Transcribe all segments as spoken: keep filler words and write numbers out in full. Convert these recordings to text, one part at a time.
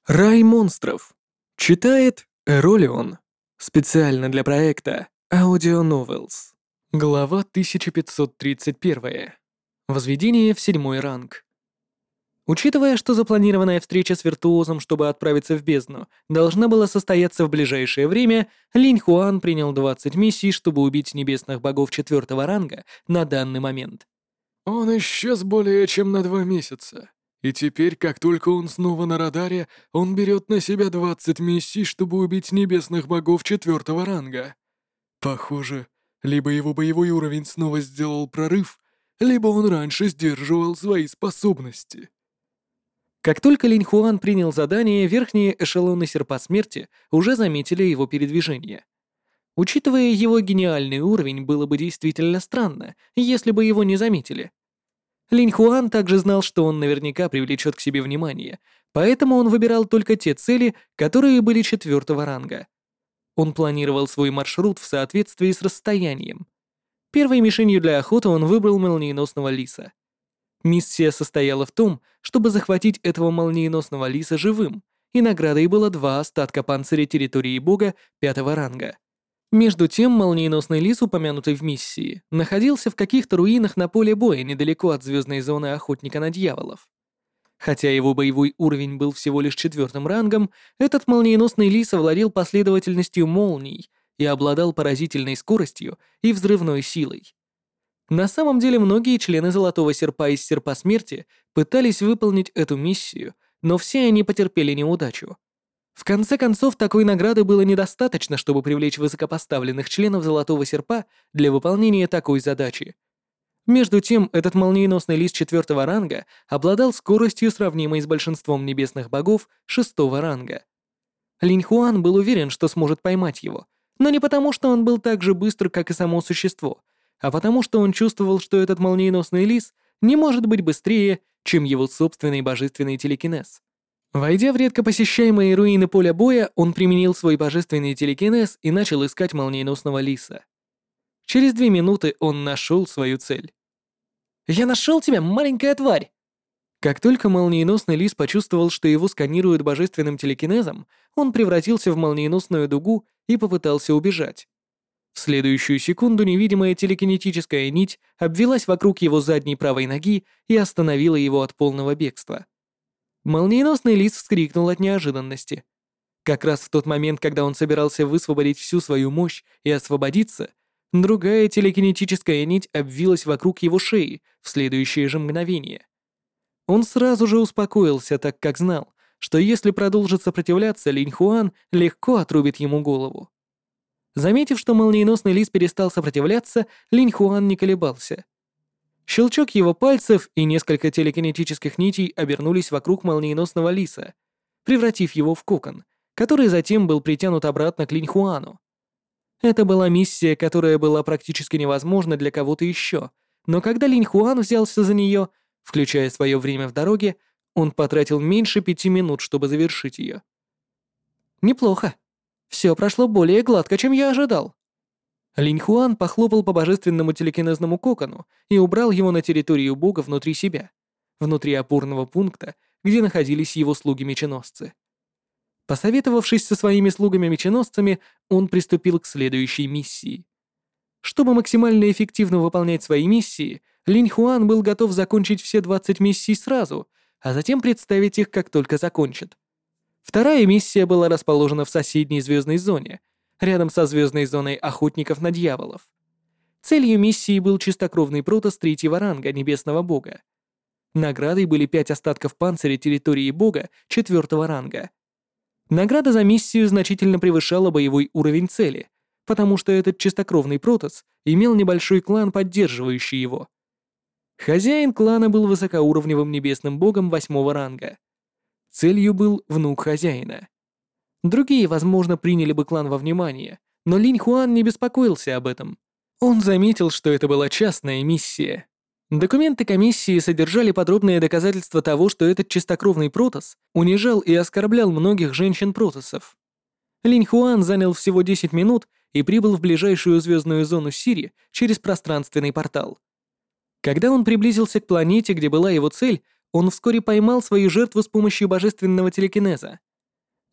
Рай монстров. Читает Эролион. Специально для проекта Audio Novels. Глава тысяча пятьсот тридцать один. Возведение в седьмой ранг. Учитывая, что запланированная встреча с виртуозом, чтобы отправиться в бездну, должна была состояться в ближайшее время, Линь Хуан принял двадцать миссий, чтобы убить небесных богов четвертого ранга на данный момент. Он исчез более чем на два месяца. И теперь, как только он снова на радаре, он берет на себя двадцать миссий, чтобы убить небесных богов четвертого ранга. Похоже, либо его боевой уровень снова сделал прорыв, либо он раньше сдерживал свои способности. Как только Линь Хуан принял задание, верхние эшелоны Серпа Смерти уже заметили его передвижение. Учитывая его гениальный уровень, было бы действительно странно, если бы его не заметили. Линь Хуан также знал, что он наверняка привлечет к себе внимание, поэтому он выбирал только те цели, которые были четвертого ранга. Он планировал свой маршрут в соответствии с расстоянием. Первой мишенью для охоты он выбрал молниеносного лиса. Миссия состояла в том, чтобы захватить этого молниеносного лиса живым, и наградой было два остатка панциря территории бога пятого ранга. Между тем, молниеносный лис, упомянутый в миссии, находился в каких-то руинах на поле боя недалеко от звездной зоны охотника на дьяволов. Хотя его боевой уровень был всего лишь четвертым рангом, этот молниеносный лис овладел последовательностью молний и обладал поразительной скоростью и взрывной силой. На самом деле, многие члены Золотого Серпа из Серпа Смерти пытались выполнить эту миссию, но все они потерпели неудачу. В конце концов, такой награды было недостаточно, чтобы привлечь высокопоставленных членов Золотого Серпа для выполнения такой задачи. Между тем, этот молниеносный лис четвертого ранга обладал скоростью, сравнимой с большинством небесных богов шестого ранга. Линь Хуан был уверен, что сможет поймать его, но не потому, что он был так же быстр, как и само существо, а потому, что он чувствовал, что этот молниеносный лис не может быть быстрее, чем его собственный божественный телекинез. Войдя в редко посещаемые руины поля боя, он применил свой божественный телекинез и начал искать молниеносного лиса. Через две минуты он нашел свою цель. «Я нашел тебя, маленькая тварь!» Как только молниеносный лис почувствовал, что его сканируют божественным телекинезом, он превратился в молниеносную дугу и попытался убежать. В следующую секунду невидимая телекинетическая нить обвилась вокруг его задней правой ноги и остановила его от полного бегства. Молниеносный лис вскрикнул от неожиданности. Как раз в тот момент, когда он собирался высвободить всю свою мощь и освободиться, другая телекинетическая нить обвилась вокруг его шеи в следующее же мгновение. Он сразу же успокоился, так как знал, что если продолжит сопротивляться, Линь Хуан легко отрубит ему голову. Заметив, что молниеносный лис перестал сопротивляться, Линь Хуан не колебался. Щелчок его пальцев и несколько телекинетических нитей обернулись вокруг молниеносного лиса, превратив его в кокон, который затем был притянут обратно к Линь Хуану. Это была миссия, которая была практически невозможна для кого-то еще, но когда Линь Хуан взялся за нее, включая свое время в дороге, он потратил меньше пяти минут, чтобы завершить ее. Неплохо. Все прошло более гладко, чем я ожидал. Линь Хуан похлопал по божественному телекинезному кокону и убрал его на территорию бога внутри себя, внутри опорного пункта, где находились его слуги-меченосцы. Посоветовавшись со своими слугами-меченосцами, он приступил к следующей миссии. Чтобы максимально эффективно выполнять свои миссии, Линь Хуан был готов закончить все двадцать миссий сразу, а затем представить их, как только закончит. Вторая миссия была расположена в соседней звездной зоне, рядом со звездной зоной охотников на дьяволов. Целью миссии был чистокровный протос третьего ранга небесного бога. Наградой были пять остатков панциря территории бога четвертого ранга. Награда за миссию значительно превышала боевой уровень цели, потому что этот чистокровный протос имел небольшой клан, поддерживающий его. Хозяин клана был высокоуровневым небесным богом восьмого ранга. Целью был внук хозяина. Другие, возможно, приняли бы клан во внимание, но Линь Хуан не беспокоился об этом. Он заметил, что это была частная миссия. Документы комиссии содержали подробные доказательства того, что этот чистокровный протос унижал и оскорблял многих женщин-протосов. Линь Хуан занял всего десять минут и прибыл в ближайшую звездную зону Сири через пространственный портал. Когда он приблизился к планете, где была его цель, он вскоре поймал свою жертву с помощью божественного телекинеза.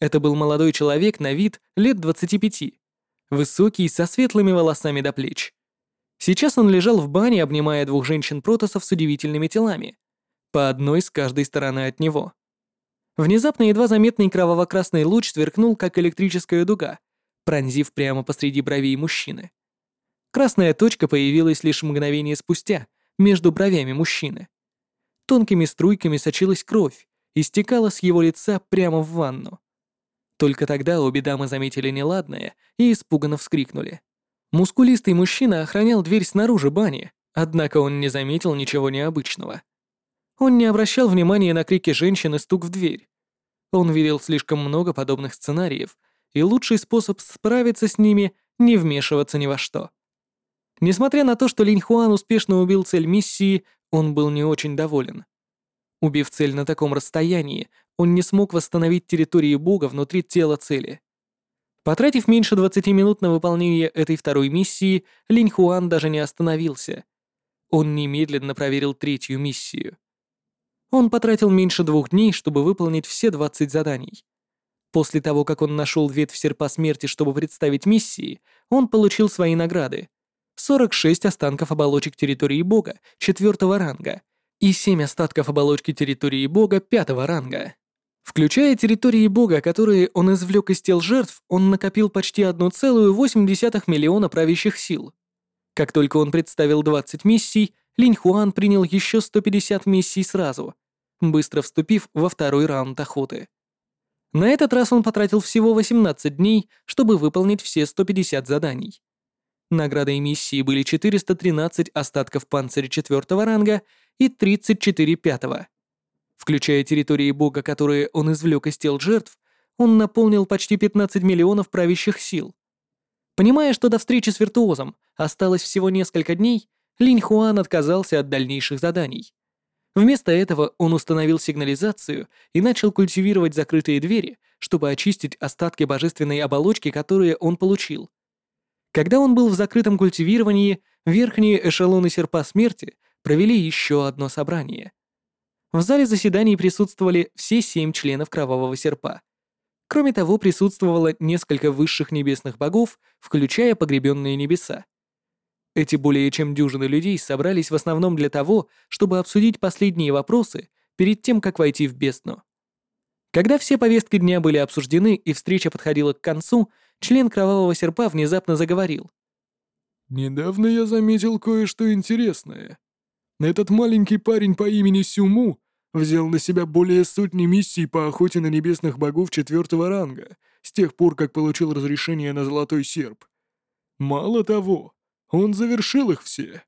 Это был молодой человек на вид лет двадцати пяти, высокий, со светлыми волосами до плеч. Сейчас он лежал в бане, обнимая двух женщин-протоссов с удивительными телами, по одной с каждой стороны от него. Внезапно едва заметный кроваво-красный луч сверкнул, как электрическая дуга, пронзив прямо посреди бровей мужчины. Красная точка появилась лишь мгновение спустя, между бровями мужчины. Тонкими струйками сочилась кровь и стекала с его лица прямо в ванну. Только тогда обе дамы заметили неладное и испуганно вскрикнули. Мускулистый мужчина охранял дверь снаружи бани, однако он не заметил ничего необычного. Он не обращал внимания на крики женщин и стук в дверь. Он видел слишком много подобных сценариев, и лучший способ справиться с ними — не вмешиваться ни во что. Несмотря на то, что Линь Хуан успешно убил цель миссии, он был не очень доволен. Убив цель на таком расстоянии, он не смог восстановить территории бога внутри тела цели. Потратив меньше двадцати минут на выполнение этой второй миссии, Линь Хуан даже не остановился. Он немедленно проверил третью миссию. Он потратил меньше двух дней, чтобы выполнить все двадцать заданий. После того, как он нашел ветвь серпа смерти, чтобы представить миссии, он получил свои награды. сорок шесть останков оболочек территории бога четвертого ранга и семь остатков оболочки территории бога пятого ранга. Включая территории бога, которые он извлек из тел жертв, он накопил почти одна целая восемь десятых миллиона правящих сил. Как только он представил двадцать миссий, Линь Хуан принял еще сто пятьдесят миссий сразу, быстро вступив во второй раунд охоты. На этот раз он потратил всего восемнадцать дней, чтобы выполнить все сто пятьдесят заданий. Наградой миссии были четыреста тринадцать остатков панциря четвертого ранга и тридцать четыре пятого. Включая территории бога, которые он извлек из тел жертв, он наполнил почти пятнадцать миллионов правящих сил. Понимая, что до встречи с виртуозом осталось всего несколько дней, Линь Хуан отказался от дальнейших заданий. Вместо этого он установил сигнализацию и начал культивировать закрытые двери, чтобы очистить остатки божественной оболочки, которые он получил. Когда он был в закрытом культивировании, верхние эшелоны серпа смерти провели еще одно собрание. В зале заседаний присутствовали все семь членов Кровавого Серпа. Кроме того, присутствовало несколько высших небесных богов, включая погребенные небеса. Эти более чем дюжины людей собрались в основном для того, чтобы обсудить последние вопросы перед тем, как войти в бездну. Когда все повестки дня были обсуждены и встреча подходила к концу, член Кровавого Серпа внезапно заговорил. «Недавно я заметил кое-что интересное. Этот маленький парень по имени Сюму взял на себя более сотни миссий по охоте на небесных богов четвертого ранга с тех пор, как получил разрешение на Золотой Серп. Мало того, он завершил их все».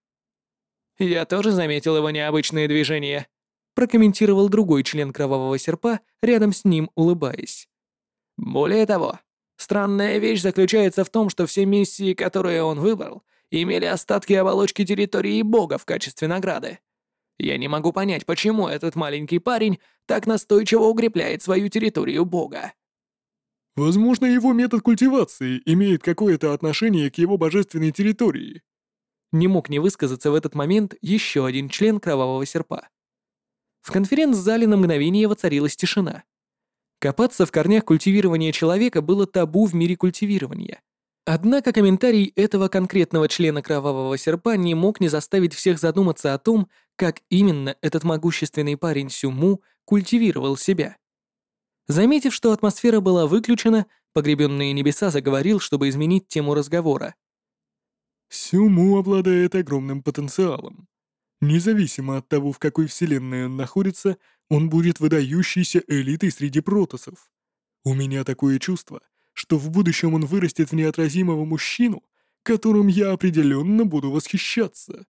«Я тоже заметил его необычные движения», — прокомментировал другой член Кровавого Серпа, рядом с ним улыбаясь. «Более того, странная вещь заключается в том, что все миссии, которые он выбрал, имели остатки оболочки территории бога в качестве награды. Я не могу понять, почему этот маленький парень так настойчиво укрепляет свою территорию бога». Возможно, его метод культивации имеет какое-то отношение к его божественной территории. Не мог не высказаться в этот момент еще один член Кровавого Серпа. В конференц-зале на мгновение воцарилась тишина. Копаться в корнях культивирования человека было табу в мире культивирования. Однако комментарий этого конкретного члена Кровавого Серпа не мог не заставить всех задуматься о том, как именно этот могущественный парень Сюму культивировал себя. Заметив, что атмосфера была выключена, погребенные небеса заговорил, чтобы изменить тему разговора. Сюму обладает огромным потенциалом. Независимо от того, в какой вселенной он находится, он будет выдающейся элитой среди протоссов. У меня такое чувство, что в будущем он вырастет в неотразимого мужчину, которым я определенно буду восхищаться.